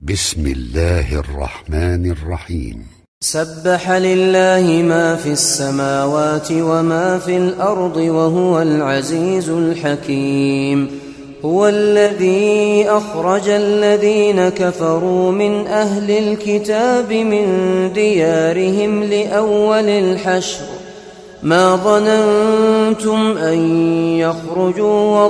بسم الله الرحمن الرحيم. سبح لله ما في السماوات وما في الأرض وهو العزيز الحكيم. هو الذي أخرج الذين كفروا من أهل الكتاب من ديارهم لأول الحشر ما ظننتم أن يخرجوا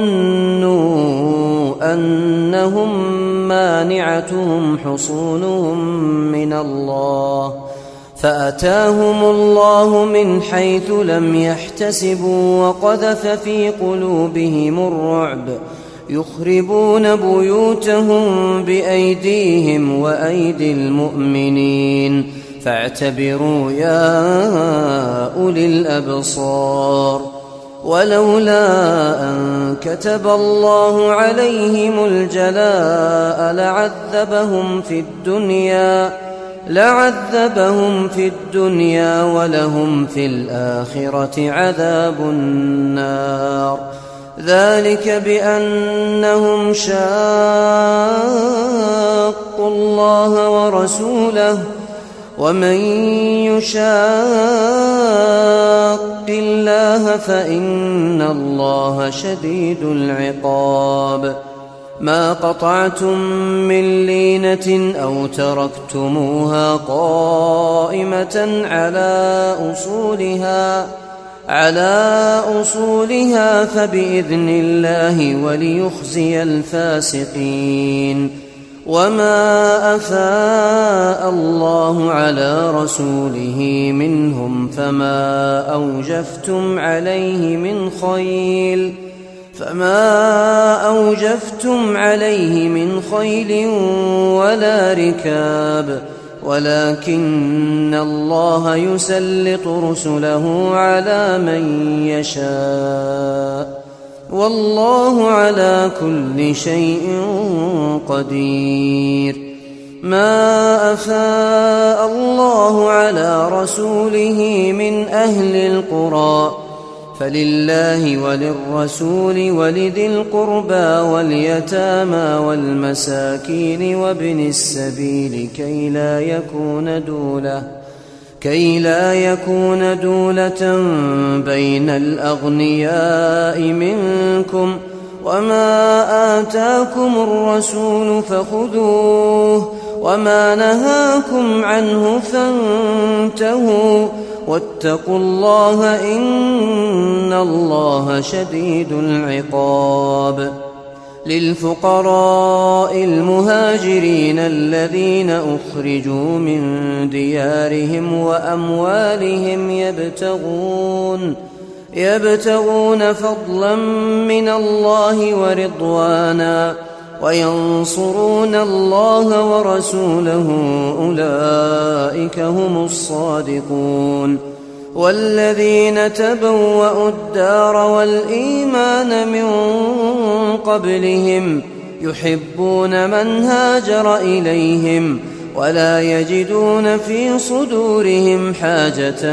وظنوا أنهم مانعتهم حصونهم من الله فأتاهم الله من حيث لم يحتسبوا وقذف في قلوبهم الرعب يخربون بيوتهم بأيديهم وأيدي المؤمنين فاعتبروا يا أولي الأبصار. ولولا أن كتب الله عليهم الجلاء لعذبهم في الدنيا ولهم في الآخرة عذاب النار. ذلك بأنهم شاقوا الله ورسوله ومن يشاق الله فإن الله شديد العقاب. ما قطعتم من لينة أو تركتموها قائمة على أصولها فبإذن الله وليخزي الفاسقين. وما أفاء الله على رسوله منهم فما أوجفتم عليه من خيل ولا ركاب ولكن الله يسلط رسله على من يشاء والله على كل شيء قدير. ما أفاء الله على رسوله من أهل القرى فلله وللرسول ولذي القربى واليتامى والمساكين وابن السبيل كي لا يكون دولة بين الأغنياء منكم. وما آتاكم الرسول فخذوه وما نهاكم عنه فانتهوا واتقوا الله إن الله شديد العقاب. للفقراء المهاجرين الذين أخرجوا من ديارهم وأموالهم يبتغون فضلا من الله ورضوانا وينصرون الله ورسوله أولئك هم الصادقون. والذين تبوأوا الدار والإيمان من قبلهم يحبون من هاجر إليهم ولا يجدون في صدورهم حاجة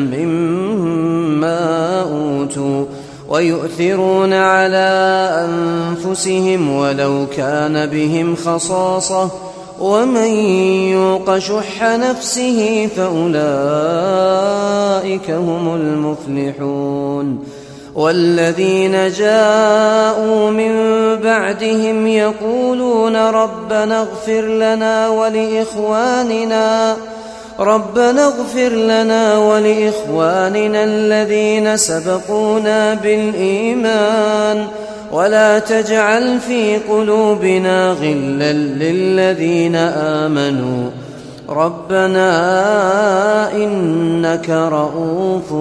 مما أوتوا ويؤثرون على أنفسهم ولو كان بهم خصاصة ومن يوق شح نفسه فأولئك هم المفلحون. والذين جاءوا من بعدهم يقولون ربنا اغفر لنا ولإخواننا الذين سبقونا بالإيمان ولا تجعل في قلوبنا غلا للذين آمنوا ربنا إنك رؤوف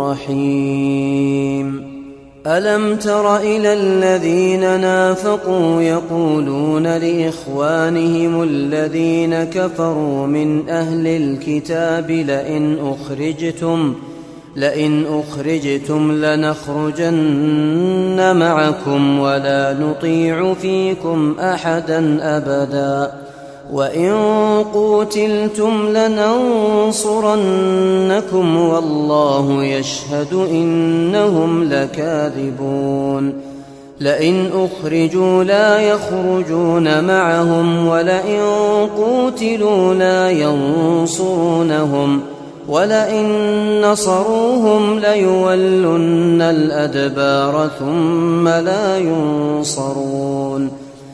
رحيم. ألم تر إلى الذين نافقوا يقولون لإخوانهم الذين كفروا من أهل الكتاب لئن أخرجتم لنخرجن معكم ولا نطيع فيكم أحدا أبدا وإن قوتلتم لننصرنكم والله يشهد إنهم لكاذبون. لئن أخرجوا لا يخرجون معهم ولئن قوتلوا لا ينصرونهم ولئن نصروهم ليولن الأدبار ثم لا ينصرون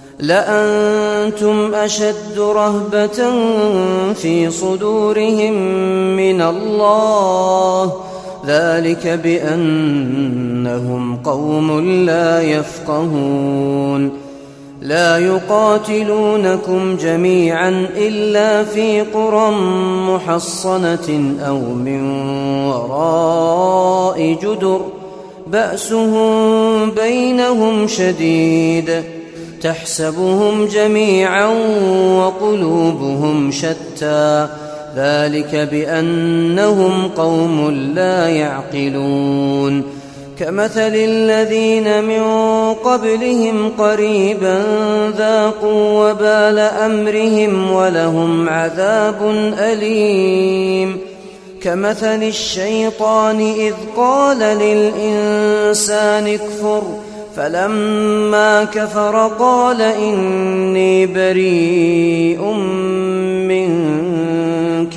لأنتم أشد رهبة في صدورهم من الله ذلك بأنهم قوم لا يفقهون لا يقاتلونكم جميعا إلا في قرى محصنة أو من وراء جدر بأسهم بينهم شديد تحسبهم جميعا وقلوبهم شتى ذلك بأنهم قوم لا يعقلون كمثل الذين من قبلهم قريبا ذاقوا وبال أمرهم ولهم عذاب أليم كمثل الشيطان إذ قال للإنسان اكفر فلما كفر قال إني بريء منك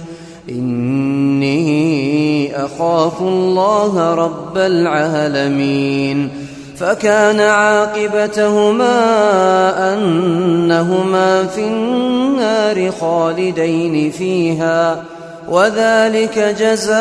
إني أخاف الله رب العالمين فكان عاقبتهما أنهما في النار خالدين فيها وذلك جزاء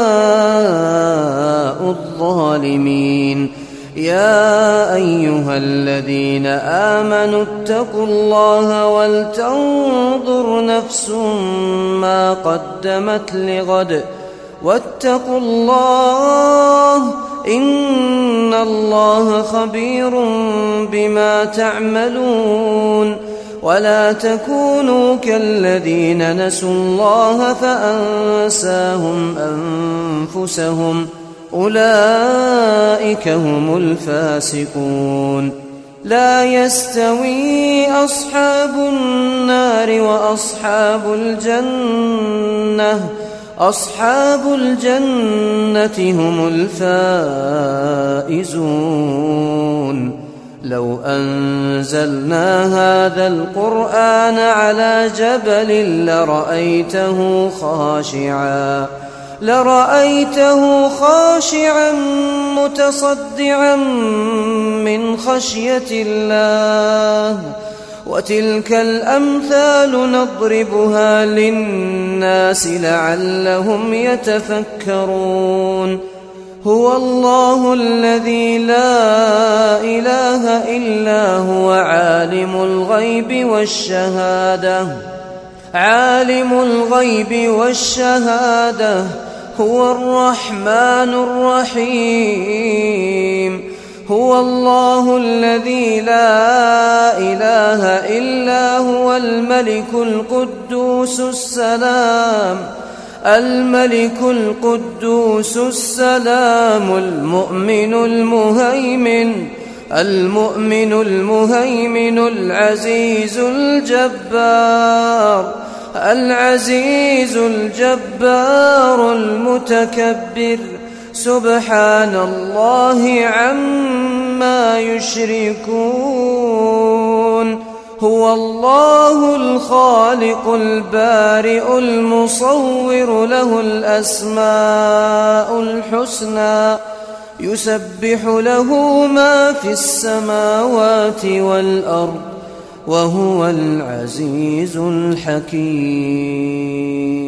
الظالمين يا أيها الذين آمنوا اتقوا الله ولتنظر نفس ما قدمت لغد واتقوا الله إن الله خبير بما تعملون ولا تكونوا كالذين نسوا الله فأنساهم أنفسهم أولئك هم الفاسقون لا يستوي أصحاب النار وأصحاب الجنة أصحاب الجنة هم الفائزون لو أنزلنا هذا القرآن على جبل لرأيته خاشعا متصدعا من خشية الله وتلك الأمثال نضربها للناس لعلهم يتفكرون هو الله الذي لا إله إلا هو عالم الغيب والشهادة هو الرحمن الرحيم هو الله الذي لا إله إلا هو الملك القدوس السلام المؤمن المهيمن العزيز الجبار المتكبر سبحان الله عما يشركون هو الله الخالق البارئ المصور له الأسماء الحسنى يسبح له ما في السماوات والأرض وهو العزيز الحكيم